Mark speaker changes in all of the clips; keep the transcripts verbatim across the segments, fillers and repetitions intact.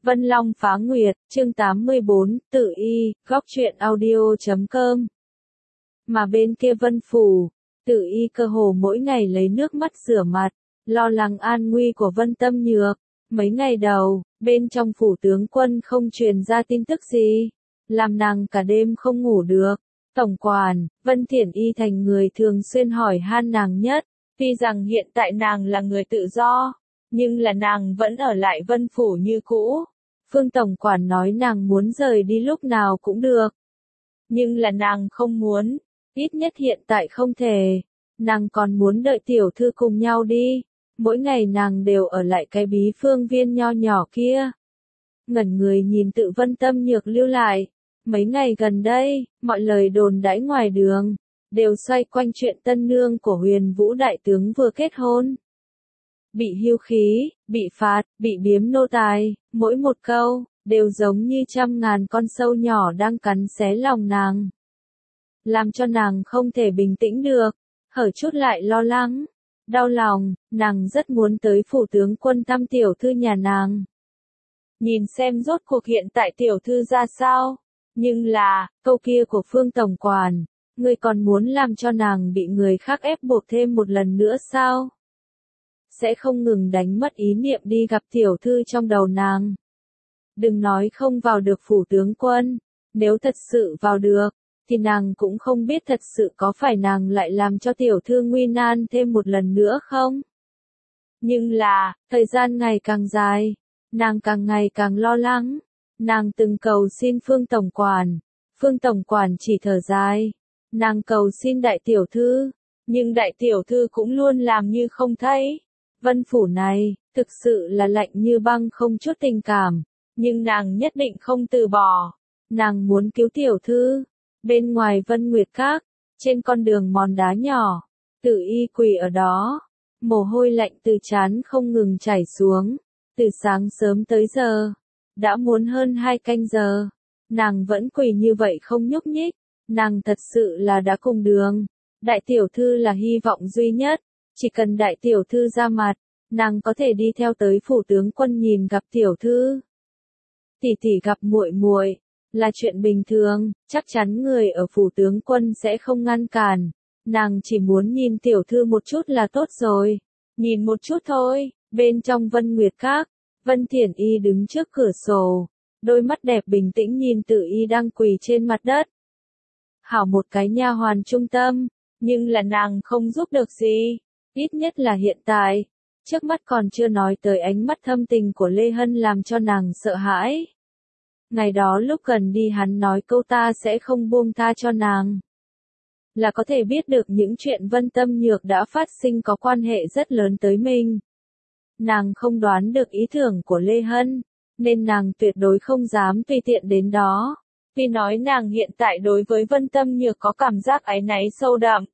Speaker 1: Vân Long Phá Nguyệt, chương tám mươi bốn, tự y, góc truyện audio chấm com. Mà bên kia Vân Phủ, tự y cơ hồ mỗi ngày lấy nước mắt rửa mặt, lo lắng an nguy của Vân Tâm Nhược. Mấy ngày đầu, bên trong phủ tướng quân không truyền ra tin tức gì, làm nàng cả đêm không ngủ được. Tổng quản, Vân Thiển Y thành người thường xuyên hỏi han nàng nhất, tuy rằng hiện tại nàng là người tự do, nhưng là nàng vẫn ở lại Vân Phủ như cũ. Phương Tổng quản nói nàng muốn rời đi lúc nào cũng được. Nhưng là nàng không muốn, ít nhất hiện tại không thể. Nàng còn muốn đợi tiểu thư cùng nhau đi. Mỗi ngày nàng đều ở lại cái bí phương viên nho nhỏ kia. Ngẩn người nhìn tự Vân Tâm Nhược lưu lại. Mấy ngày gần đây, mọi lời đồn đãi ngoài đường, đều xoay quanh chuyện tân nương của Huyền Vũ đại tướng vừa kết hôn. Bị hưu khí, bị phạt, bị biếm nô tài, mỗi một câu, đều giống như trăm ngàn con sâu nhỏ đang cắn xé lòng nàng. Làm cho nàng không thể bình tĩnh được, hở chút lại lo lắng, đau lòng, nàng rất muốn tới phủ tướng quân thăm tiểu thư nhà nàng. Nhìn xem rốt cuộc hiện tại tiểu thư ra sao, nhưng là, câu kia của Phương Tổng quản, ngươi còn muốn làm cho nàng bị người khác ép buộc thêm một lần nữa sao? Sẽ không ngừng đánh mất ý niệm đi gặp tiểu thư trong đầu nàng. Đừng nói không vào được phủ tướng quân, nếu thật sự vào được, thì nàng cũng không biết thật sự có phải nàng lại làm cho tiểu thư nguy nan thêm một lần nữa không? Nhưng là, thời gian ngày càng dài, nàng càng ngày càng lo lắng, nàng từng cầu xin Phương Tổng quản, Phương Tổng quản chỉ thở dài, nàng cầu xin đại tiểu thư, nhưng đại tiểu thư cũng luôn làm như không thấy. Vân Phủ này, thực sự là lạnh như băng không chút tình cảm, nhưng nàng nhất định không từ bỏ. Nàng muốn cứu tiểu thư. Bên ngoài Vân Nguyệt Các, trên con đường mòn đá nhỏ, tự y quỳ ở đó, mồ hôi lạnh từ trán không ngừng chảy xuống, từ sáng sớm tới giờ, đã muốn hơn hai canh giờ, nàng vẫn quỳ như vậy không nhúc nhích, nàng thật sự là đã cùng đường. Đại tiểu thư là hy vọng duy nhất. Chỉ cần đại tiểu thư ra mặt, nàng có thể đi theo tới phủ tướng quân nhìn gặp tiểu thư. Tỷ tỷ gặp muội muội là chuyện bình thường, chắc chắn người ở phủ tướng quân sẽ không ngăn cản. Nàng chỉ muốn nhìn tiểu thư một chút là tốt rồi. Nhìn một chút thôi. Bên trong Vân Nguyệt Các, Vân Thiển Y đứng trước cửa sổ, đôi mắt đẹp bình tĩnh nhìn tự y đang quỳ trên mặt đất. Hảo một cái nha hoàn trung tâm, nhưng là nàng không giúp được gì. Ít nhất là hiện tại, trước mắt còn chưa nói tới ánh mắt thâm tình của Lê Hân làm cho nàng sợ hãi. Ngày đó lúc gần đi hắn nói câu ta sẽ không buông tha cho nàng. Là có thể biết được những chuyện Vân Tâm Nhược đã phát sinh có quan hệ rất lớn tới mình. Nàng không đoán được ý tưởng của Lê Hân, nên nàng tuyệt đối không dám tùy tiện đến đó. Vì nói nàng hiện tại đối với Vân Tâm Nhược có cảm giác áy náy sâu đậm.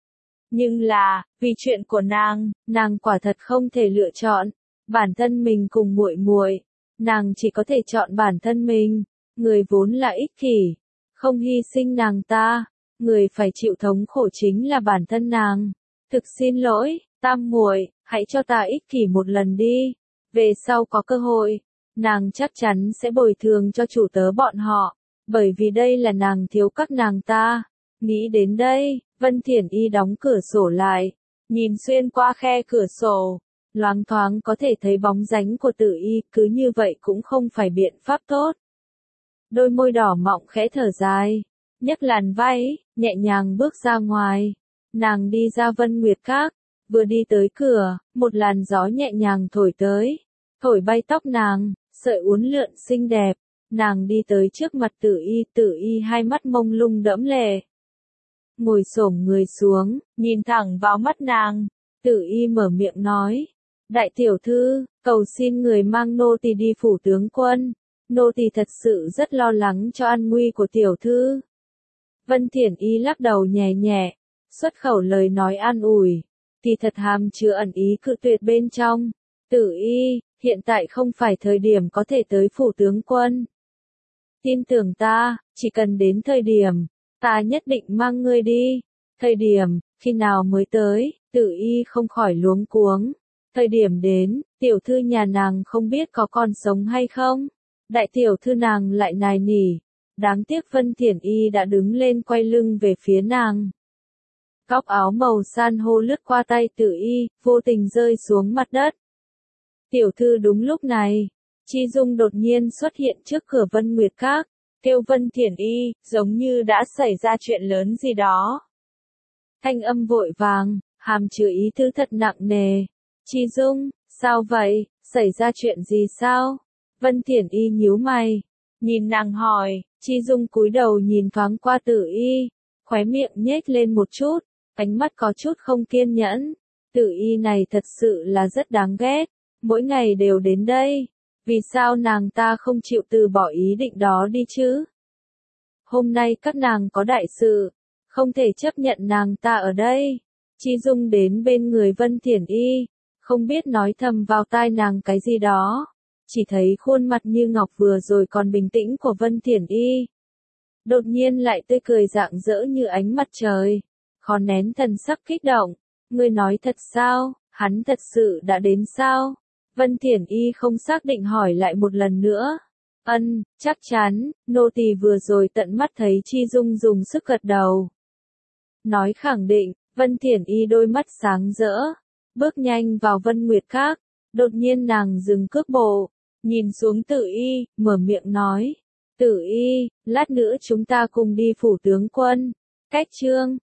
Speaker 1: Nhưng là, vì chuyện của nàng, nàng quả thật không thể lựa chọn bản thân mình cùng muội muội, nàng chỉ có thể chọn bản thân mình. Người vốn là ích kỷ, không hy sinh nàng ta, người phải chịu thống khổ chính là bản thân nàng. Thực xin lỗi, Tam muội, hãy cho ta ích kỷ một lần đi. Về sau có cơ hội, nàng chắc chắn sẽ bồi thường cho chủ tớ bọn họ, bởi vì đây là nàng thiếu các nàng ta. Nghĩ đến đây, Vân Thiển Y đóng cửa sổ lại, nhìn xuyên qua khe cửa sổ, loáng thoáng có thể thấy bóng dáng của tự y, cứ như vậy cũng không phải biện pháp tốt. Đôi môi đỏ mọng khẽ thở dài, nhấc làn váy, nhẹ nhàng bước ra ngoài. Nàng đi ra Vân Nguyệt Các, vừa đi tới cửa, một làn gió nhẹ nhàng thổi tới, thổi bay tóc nàng, sợi uốn lượn xinh đẹp. Nàng đi tới trước mặt tự y, tự y hai mắt mông lung đẫm lệ. Ngồi xổm người xuống, nhìn thẳng vào mắt nàng, tự y mở miệng nói. Đại tiểu thư, cầu xin người mang nô tỳ đi phủ tướng quân. Nô tỳ thật sự rất lo lắng cho an nguy của tiểu thư. Vân Thiển Y lắc đầu nhẹ nhẹ, xuất khẩu lời nói an ủi, thì thật hàm chứa ẩn ý cự tuyệt bên trong. Tự y, hiện tại không phải thời điểm có thể tới phủ tướng quân. Tin tưởng ta, chỉ cần đến thời điểm, ta nhất định mang ngươi đi. Thời điểm, khi nào mới tới, tự y không khỏi luống cuống. Thời điểm đến, tiểu thư nhà nàng không biết có còn sống hay không. Đại tiểu thư nàng lại nài nỉ. Đáng tiếc Vân Thiển Y đã đứng lên quay lưng về phía nàng. Góc áo màu san hô lướt qua tay Tử Y, vô tình rơi xuống mặt đất. Tiểu thư đúng lúc này, Chi Dung đột nhiên xuất hiện trước cửa Vân Nguyệt Các, kêu Vân Thiển Y, giống như đã xảy ra chuyện lớn gì đó. Thanh âm vội vàng, hàm chứa ý tứ thật nặng nề. Chi Dung, sao vậy, xảy ra chuyện gì sao? Vân Thiển Y nhíu mày, nhìn nàng hỏi. Chi Dung cúi đầu nhìn thoáng qua Tử Y, khóe miệng nhếch lên một chút, ánh mắt có chút không kiên nhẫn. Tử Y này thật sự là rất đáng ghét, mỗi ngày đều đến đây, vì sao nàng ta không chịu từ bỏ ý định đó đi chứ? Hôm nay các nàng có đại sự, không thể chấp nhận nàng ta ở đây. Chi Dung đến bên người Vân Thiển Y, không biết nói thầm vào tai nàng cái gì đó. Chỉ thấy khuôn mặt như ngọc vừa rồi còn bình tĩnh của Vân Thiển Y. Đột nhiên lại tươi cười rạng rỡ như ánh mặt trời. Khó nén thần sắc kích động. Ngươi nói thật sao, hắn thật sự đã đến sao? Vân Thiển Y không xác định hỏi lại một lần nữa. Ân, chắc chắn, nô tỳ vừa rồi tận mắt thấy Chi Dung dùng sức gật đầu. Nói khẳng định, Vân Thiển Y đôi mắt sáng rỡ. Bước nhanh vào Vân Nguyệt Các. Đột nhiên nàng dừng cước bộ. Nhìn xuống Tử Y, mở miệng nói. Tử Y, lát nữa chúng ta cùng đi phủ tướng quân. Cách chương.